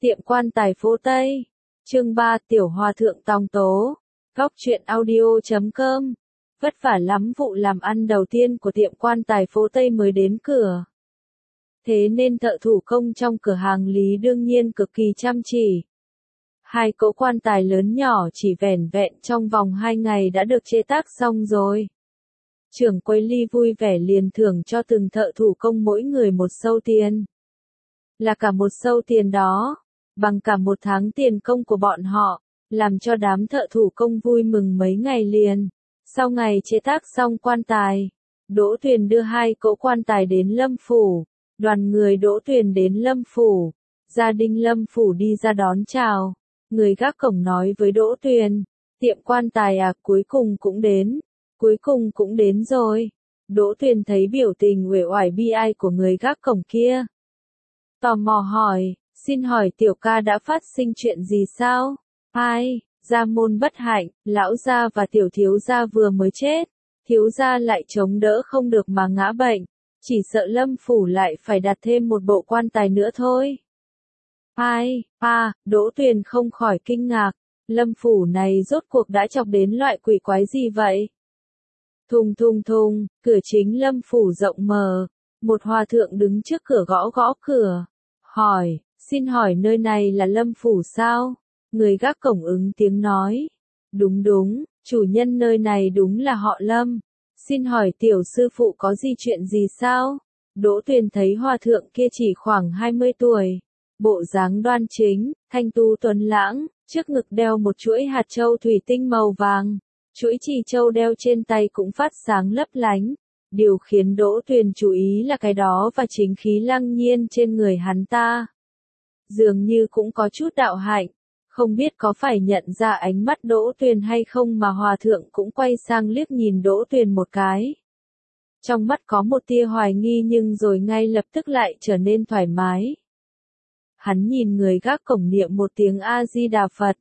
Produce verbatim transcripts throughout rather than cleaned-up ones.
Tiệm quan tài phố Tây. Chương ba Tiểu Hòa Thượng Tòng Tố. Góc truyện audio chấm com. Vất vả lắm, vụ làm ăn đầu tiên của tiệm quan tài phố Tây mới đến cửa. Thế nên thợ thủ công trong cửa hàng Lý đương nhiên cực kỳ chăm chỉ. Hai cỗ quan tài lớn nhỏ chỉ vẻn vẹn trong vòng hai ngày đã được chế tác xong rồi. Trưởng quầy Lý vui vẻ liền thưởng cho từng thợ thủ công mỗi người một sâu tiền. Là cả một sâu tiền đó, bằng cả một tháng tiền công của bọn họ, làm cho đám thợ thủ công vui mừng mấy ngày liền. Sau ngày chế tác xong quan tài, Đỗ Tuyền đưa hai cỗ quan tài đến Lâm Phủ. Đoàn người Đỗ Tuyền đến Lâm Phủ, gia đình Lâm Phủ đi ra đón chào. Người gác cổng nói với Đỗ Tuyền, tiệm quan tài à, cuối cùng cũng đến, cuối cùng cũng đến rồi. Đỗ Tuyền thấy biểu tình uể oải bi ai của người gác cổng kia. Tò mò hỏi, xin hỏi tiểu ca đã phát sinh chuyện gì sao? Ai, gia môn bất hạnh, lão gia và tiểu thiếu gia vừa mới chết, thiếu gia lại chống đỡ không được mà ngã bệnh, chỉ sợ Lâm Phủ lại phải đặt thêm một bộ quan tài nữa thôi. Ai, à, Đỗ Tuyền không khỏi kinh ngạc, Lâm Phủ này rốt cuộc đã chọc đến loại quỷ quái gì vậy? Thùng thùng thùng, cửa chính Lâm Phủ rộng mở, một hòa thượng đứng trước cửa gõ gõ cửa, hỏi, xin hỏi nơi này là Lâm Phủ sao? Người gác cổng ứng tiếng nói, đúng đúng, chủ nhân nơi này đúng là họ Lâm, xin hỏi tiểu sư phụ có gì chuyện gì sao? Đỗ Tuyền thấy hòa thượng kia chỉ khoảng hai mươi tuổi, bộ dáng đoan chính, thanh tú tuấn lãng, trước ngực đeo một chuỗi hạt châu thủy tinh màu vàng, chuỗi chì châu đeo trên tay cũng phát sáng lấp lánh. Điều khiến Đỗ Tuyền chú ý là cái đó và chính khí lăng nhiên trên người hắn ta. Dường như cũng có chút đạo hạnh, không biết có phải nhận ra ánh mắt Đỗ Tuyền hay không mà hòa thượng cũng quay sang liếc nhìn Đỗ Tuyền một cái. Trong mắt có một tia hoài nghi nhưng rồi ngay lập tức lại trở nên thoải mái. Hắn nhìn người gác cổng niệm một tiếng A-di-đà Phật.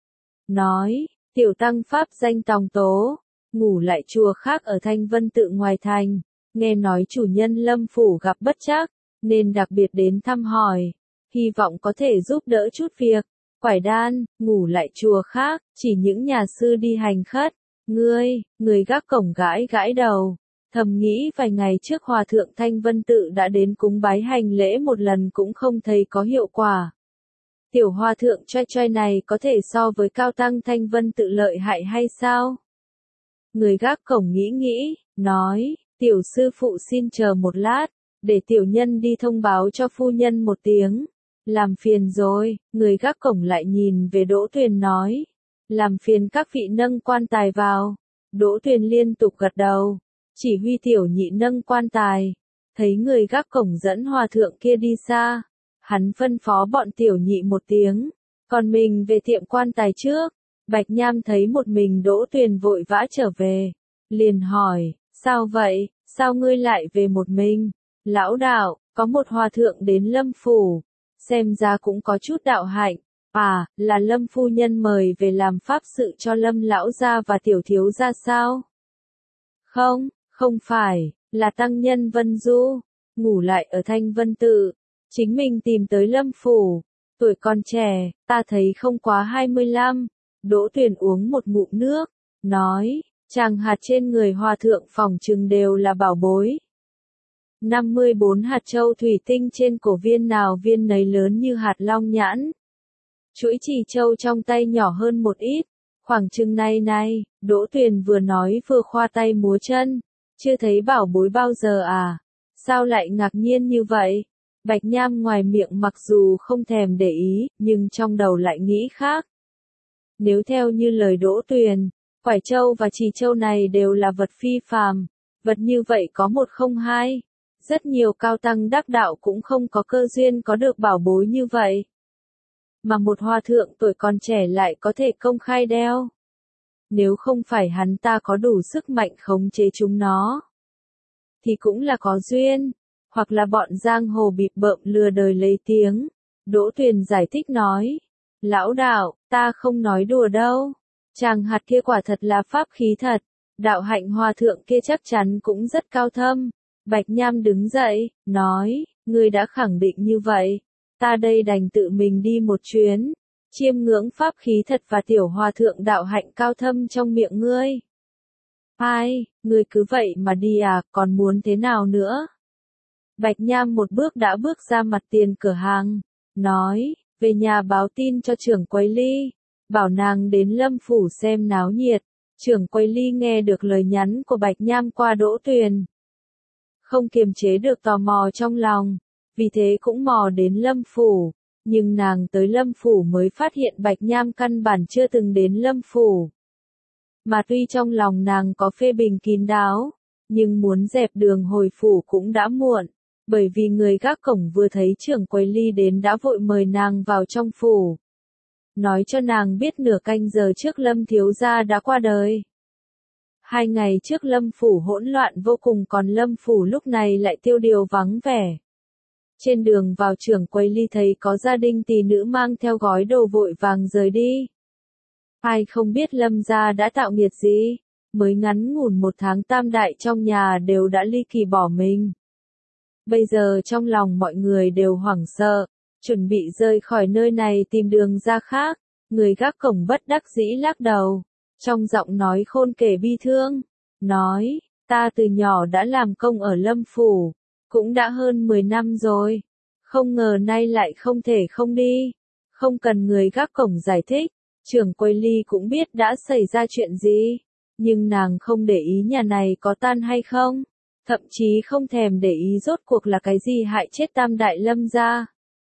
Nói, tiểu tăng pháp danh Tòng Tố, ngủ lại chùa khác ở Thanh Vân Tự ngoài thành, nghe nói chủ nhân Lâm Phủ gặp bất trắc, nên đặc biệt đến thăm hỏi, hy vọng có thể giúp đỡ chút việc. Quải đan, ngủ lại chùa khác, chỉ những nhà sư đi hành khất. Ngươi, người gác cổng gãi gãi đầu, thầm nghĩ vài ngày trước hòa thượng Thanh Vân Tự đã đến cúng bái hành lễ một lần cũng không thấy có hiệu quả. Tiểu hòa thượng choi choi này có thể so với cao tăng Thanh Vân Tự lợi hại hay sao? Người gác cổng nghĩ nghĩ, nói, tiểu sư phụ xin chờ một lát, để tiểu nhân đi thông báo cho phu nhân một tiếng. Làm phiền rồi, người gác cổng lại nhìn về Đỗ Tuyền nói, làm phiền các vị nâng quan tài vào. Đỗ Tuyền liên tục gật đầu, chỉ huy tiểu nhị nâng quan tài, thấy người gác cổng dẫn hòa thượng kia đi xa, hắn phân phó bọn tiểu nhị một tiếng, còn mình về tiệm quan tài trước. Bạch Nham thấy một mình Đỗ Tuyền vội vã trở về, liền hỏi, sao vậy, sao ngươi lại về một mình? Lão đạo, có một hòa thượng đến Lâm Phủ, xem ra cũng có chút đạo hạnh, à, là Lâm phu nhân mời về làm pháp sự cho Lâm lão gia và tiểu thiếu gia sao? Không, không phải, là tăng nhân Vân Du, ngủ lại ở Thanh Vân Tự, chính mình tìm tới Lâm Phủ, tuổi còn trẻ, ta thấy không quá hai mươi lăm. Đỗ Tuyền uống một ngụm nước, nói, chàng hạt trên người hòa thượng phỏng chừng đều là bảo bối. năm mươi bốn hạt châu thủy tinh trên cổ viên nào viên nấy lớn như hạt long nhãn. Chuỗi chì châu trong tay nhỏ hơn một ít, khoảng chừng này này, Đỗ Tuyền vừa nói vừa khoa tay múa chân, chưa thấy bảo bối bao giờ à, sao lại ngạc nhiên như vậy? Bạch Nham ngoài miệng mặc dù không thèm để ý, nhưng trong đầu lại nghĩ khác. Nếu theo như lời Đỗ Tuyền, quải châu và trì châu này đều là vật phi phàm, vật như vậy có một không hai, rất nhiều cao tăng đắc đạo cũng không có cơ duyên có được bảo bối như vậy. Mà một hòa thượng tuổi còn trẻ lại có thể công khai đeo. Nếu không phải hắn ta có đủ sức mạnh khống chế chúng nó, thì cũng là có duyên, hoặc là bọn giang hồ bịp bợm lừa đời lấy tiếng. Đỗ Tuyền giải thích nói, lão đạo, ta không nói đùa đâu. Chàng hạt kia quả thật là pháp khí thật. Đạo hạnh hòa thượng kia chắc chắn cũng rất cao thâm. Bạch Nham đứng dậy, nói, ngươi đã khẳng định như vậy. ta đây đành tự mình đi một chuyến, chiêm ngưỡng pháp khí thật và tiểu hòa thượng đạo hạnh cao thâm trong miệng ngươi. Ai, ngươi cứ vậy mà đi à, còn muốn thế nào nữa? Bạch Nham một bước đã bước ra mặt tiền cửa hàng, nói, về nhà báo tin cho trưởng quầy Ly, bảo nàng đến Lâm Phủ xem náo nhiệt. Trưởng quầy Ly nghe được lời nhắn của Bạch Nham qua Đỗ Tuyền, không kiềm chế được tò mò trong lòng, vì thế cũng mò đến Lâm Phủ, nhưng nàng tới Lâm Phủ mới phát hiện Bạch Nham căn bản chưa từng đến Lâm Phủ. Mà tuy trong lòng nàng có phê bình kín đáo, nhưng muốn dẹp đường hồi phủ cũng đã muộn, bởi vì người gác cổng vừa thấy trưởng quầy Ly đến đã vội mời nàng vào trong phủ. Nói cho nàng biết nửa canh giờ trước Lâm thiếu gia đã qua đời. Hai ngày trước Lâm Phủ hỗn loạn vô cùng, còn Lâm Phủ lúc này lại tiêu điều vắng vẻ. Trên đường vào trưởng quầy Ly thấy có gia đình tỷ nữ mang theo gói đồ vội vàng rời đi. Ai không biết Lâm gia đã tạo nghiệt gì, mới ngắn ngủn một tháng tam đại trong nhà đều đã ly kỳ bỏ mình. Bây giờ trong lòng mọi người đều hoảng sợ, chuẩn bị rời khỏi nơi này tìm đường ra khác, người gác cổng bất đắc dĩ lắc đầu, trong giọng nói khôn kể bi thương, nói, ta từ nhỏ đã làm công ở Lâm Phủ, cũng đã hơn mười năm rồi, không ngờ nay lại không thể không đi, không cần người gác cổng giải thích, trưởng quầy Ly cũng biết đã xảy ra chuyện gì, nhưng nàng không để ý nhà này có tan hay không, thậm chí không thèm để ý rốt cuộc là cái gì hại chết tam đại Lâm gia.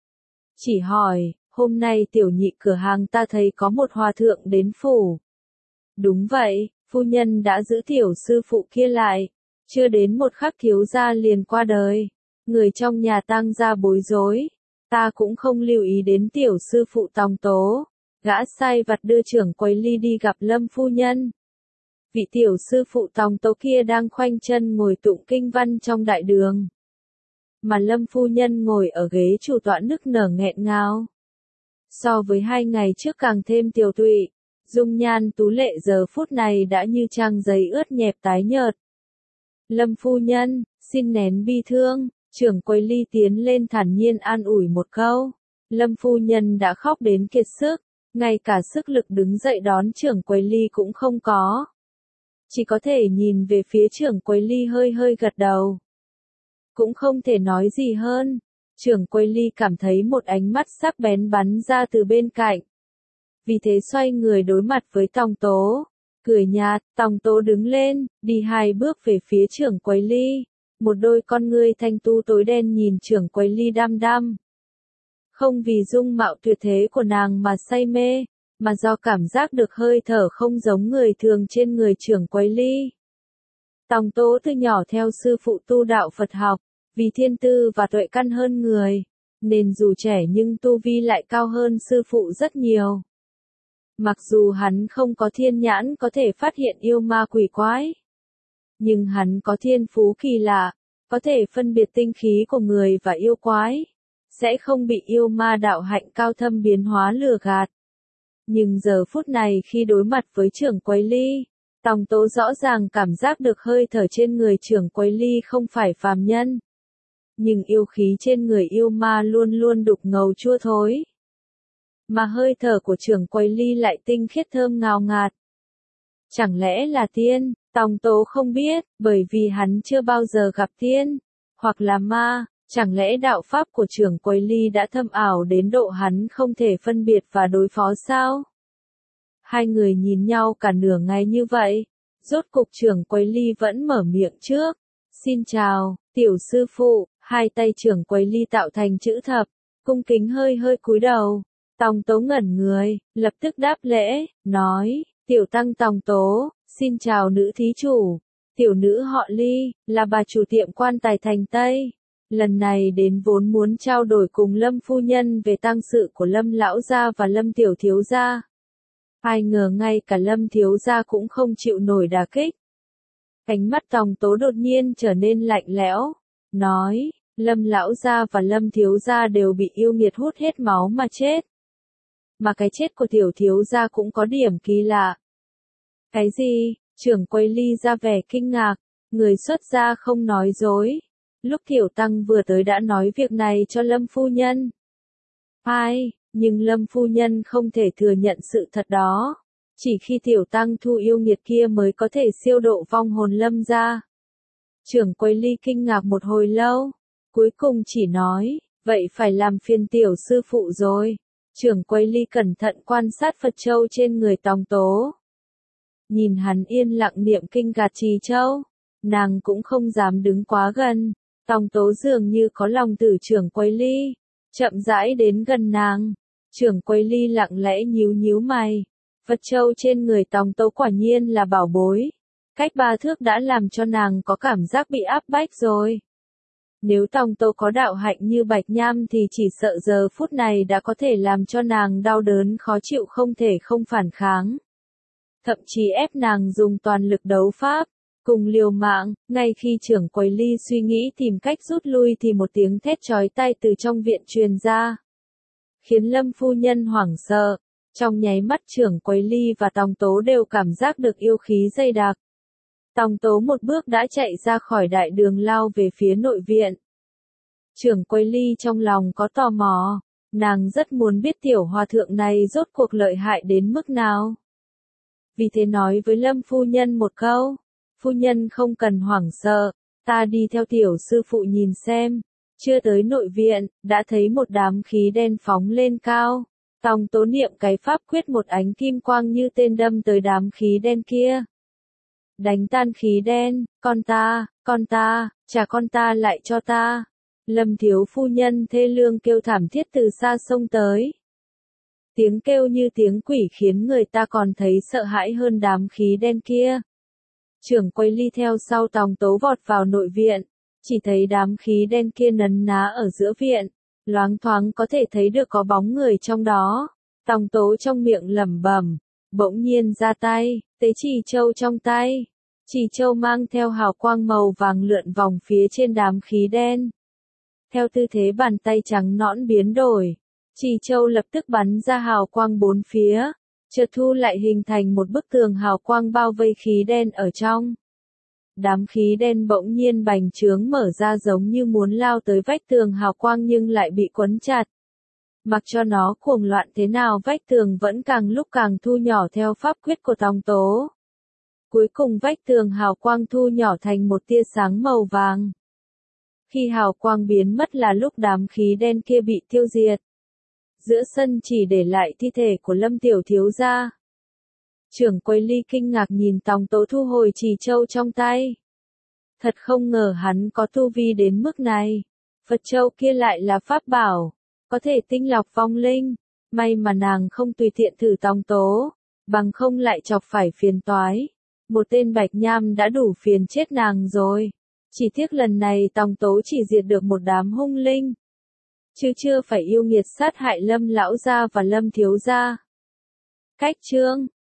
Chỉ hỏi, hôm nay tiểu nhị cửa hàng ta thấy có một hòa thượng đến phủ. Đúng vậy, phu nhân đã giữ tiểu sư phụ kia lại, chưa đến một khắc thiếu gia liền qua đời, người trong nhà tang gia bối rối, ta cũng không lưu ý đến tiểu sư phụ Tòng Tố, gã sai vặt đưa trưởng quầy Ly đi gặp Lâm phu nhân. Vị tiểu sư phụ Tòng Tố kia đang khoanh chân ngồi tụng kinh văn trong đại đường, mà Lâm phu nhân ngồi ở ghế chủ tọa nức nở nghẹn ngào. So với hai ngày trước càng thêm tiều tụy, dung nhan tú lệ giờ phút này đã như trang giấy ướt nhẹp tái nhợt. Lâm phu nhân, xin nén bi thương, trưởng quầy Ly tiến lên thản nhiên an ủi một câu. Lâm phu nhân đã khóc đến kiệt sức, ngay cả sức lực đứng dậy đón trưởng quầy Ly cũng không có. Chỉ có thể nhìn về phía trưởng quầy Ly hơi hơi gật đầu. Cũng không thể nói gì hơn. Trưởng quầy Ly cảm thấy một ánh mắt sắc bén bắn ra từ bên cạnh. Vì thế xoay người đối mặt với Tòng Tố. Cười nhạt, Tòng Tố đứng lên, đi hai bước về phía trưởng quầy Ly. Một đôi con ngươi thanh tu tối đen nhìn trưởng quầy Ly đăm đăm. Không vì dung mạo tuyệt thế của nàng mà say mê, mà do cảm giác được hơi thở không giống người thường trên người trưởng quầy Ly. Tòng Tố từ nhỏ theo sư phụ tu đạo Phật học, vì thiên tư và tuệ căn hơn người, nên dù trẻ nhưng tu vi lại cao hơn sư phụ rất nhiều. Mặc dù hắn không có thiên nhãn có thể phát hiện yêu ma quỷ quái, nhưng hắn có thiên phú kỳ lạ, có thể phân biệt tinh khí của người và yêu quái, sẽ không bị yêu ma đạo hạnh cao thâm biến hóa lừa gạt. Nhưng giờ phút này khi đối mặt với trưởng quầy Ly, Tòng Tố rõ ràng cảm giác được hơi thở trên người trưởng quầy Ly không phải phàm nhân. Nhưng yêu khí trên người yêu ma luôn luôn đục ngầu chua thối. Mà hơi thở của trưởng quầy Ly lại tinh khiết thơm ngào ngạt. Chẳng lẽ là tiên? Tòng Tố không biết, bởi vì hắn chưa bao giờ gặp tiên, hoặc là ma. Chẳng lẽ đạo pháp của trưởng quầy Ly đã thâm ảo đến độ hắn không thể phân biệt và đối phó sao? Hai người nhìn nhau cả nửa ngày như vậy, rốt cục trưởng quầy Ly vẫn mở miệng trước. Xin chào, tiểu sư phụ, hai tay trưởng quầy Ly tạo thành chữ thập, cung kính hơi hơi cúi đầu. Tòng Tố ngẩn người, lập tức đáp lễ, nói, tiểu tăng Tòng Tố, xin chào nữ thí chủ, tiểu nữ họ Ly, là bà chủ tiệm quan tài thành Tây. Lần này đến vốn muốn trao đổi cùng Lâm phu nhân về tang sự của Lâm lão gia và Lâm tiểu thiếu gia. Ai ngờ ngay cả Lâm thiếu gia cũng không chịu nổi đả kích. Ánh mắt Tòng Tố đột nhiên trở nên lạnh lẽo, nói, Lâm lão gia và Lâm thiếu gia đều bị yêu nghiệt hút hết máu mà chết. Mà cái chết của tiểu thiếu gia cũng có điểm kỳ lạ. Cái gì? Trưởng quầy Ly ra vẻ kinh ngạc, người xuất gia không nói dối. Lúc tiểu tăng vừa tới đã nói việc này cho Lâm phu nhân. Ai, nhưng Lâm phu nhân không thể thừa nhận sự thật đó. Chỉ khi tiểu tăng thu yêu nghiệt kia mới có thể siêu độ vong hồn Lâm gia. Trưởng quầy Ly kinh ngạc một hồi lâu, cuối cùng chỉ nói, vậy phải làm phiền tiểu sư phụ rồi. Trưởng quầy Ly cẩn thận quan sát Phật châu trên người Tòng Tố. Nhìn hắn yên lặng niệm kinh gạt trì châu, nàng cũng không dám đứng quá gần. Tòng Tố dường như có lòng từ trưởng quầy Ly, chậm rãi đến gần nàng. Trưởng quầy Ly lặng lẽ nhíu nhíu mày. Phật châu trên người Tòng Tố quả nhiên là bảo bối. Cách ba thước đã làm cho nàng có cảm giác bị áp bách rồi. Nếu Tòng Tố có đạo hạnh như Bạch Nham thì chỉ sợ giờ phút này đã có thể làm cho nàng đau đớn khó chịu không thể không phản kháng. Thậm chí ép nàng dùng toàn lực đấu pháp, cùng liều mạng. Ngay khi trưởng quầy Ly suy nghĩ tìm cách rút lui thì một tiếng thét chói tai từ trong viện truyền ra, khiến Lâm phu nhân hoảng sợ. Trong nháy mắt trưởng quầy Ly và Tòng Tố đều cảm giác được yêu khí dày đặc. Tòng Tố một bước đã chạy ra khỏi đại đường lao về phía nội viện. Trưởng quầy Ly trong lòng có tò mò, nàng rất muốn biết tiểu hòa thượng này rốt cuộc lợi hại đến mức nào. Vì thế nói với Lâm phu nhân một câu, phu nhân không cần hoảng sợ, ta đi theo tiểu sư phụ nhìn xem. Chưa tới nội viện, đã thấy một đám khí đen phóng lên cao. Tòng Tố niệm cái pháp quyết một ánh kim quang như tên đâm tới đám khí đen kia. Đánh tan khí đen, con ta, con ta, trả con ta lại cho ta. Lâm thiếu phu nhân thê lương kêu thảm thiết từ xa sông tới. Tiếng kêu như tiếng quỷ khiến người ta còn thấy sợ hãi hơn đám khí đen kia. Trưởng quầy Ly theo sau Tòng Tố vọt vào nội viện, chỉ thấy đám khí đen kia nấn ná ở giữa viện, loáng thoáng có thể thấy được có bóng người trong đó. Tòng Tố trong miệng lẩm bẩm, bỗng nhiên ra tay, tế trì châu trong tay. Trì châu mang theo hào quang màu vàng lượn vòng phía trên đám khí đen. Theo tư thế bàn tay trắng nõn biến đổi, trì châu lập tức bắn ra hào quang bốn phía, chợt thu lại hình thành một bức tường hào quang bao vây khí đen ở trong. Đám khí đen bỗng nhiên bành trướng mở ra giống như muốn lao tới vách tường hào quang nhưng lại bị quấn chặt. Mặc cho nó cuồng loạn thế nào vách tường vẫn càng lúc càng thu nhỏ theo pháp quyết của Tòng Tố. Cuối cùng vách tường hào quang thu nhỏ thành một tia sáng màu vàng. Khi hào quang biến mất là lúc đám khí đen kia bị tiêu diệt. Giữa sân chỉ để lại thi thể của Lâm tiểu thiếu gia. Trưởng quầy Ly kinh ngạc nhìn Tòng Tố thu hồi trì châu trong tay. Thật không ngờ hắn có tu vi đến mức này. Phật châu kia lại là pháp bảo, có thể tinh lọc vong linh. May mà nàng không tùy tiện thử Tòng Tố, bằng không lại chọc phải phiền toái. Một tên Bạch Nham đã đủ phiền chết nàng rồi. Chỉ tiếc lần này Tòng Tố chỉ diệt được một đám hung linh, chứ chưa phải yêu nghiệt sát hại Lâm lão gia và Lâm thiếu gia. Cách chương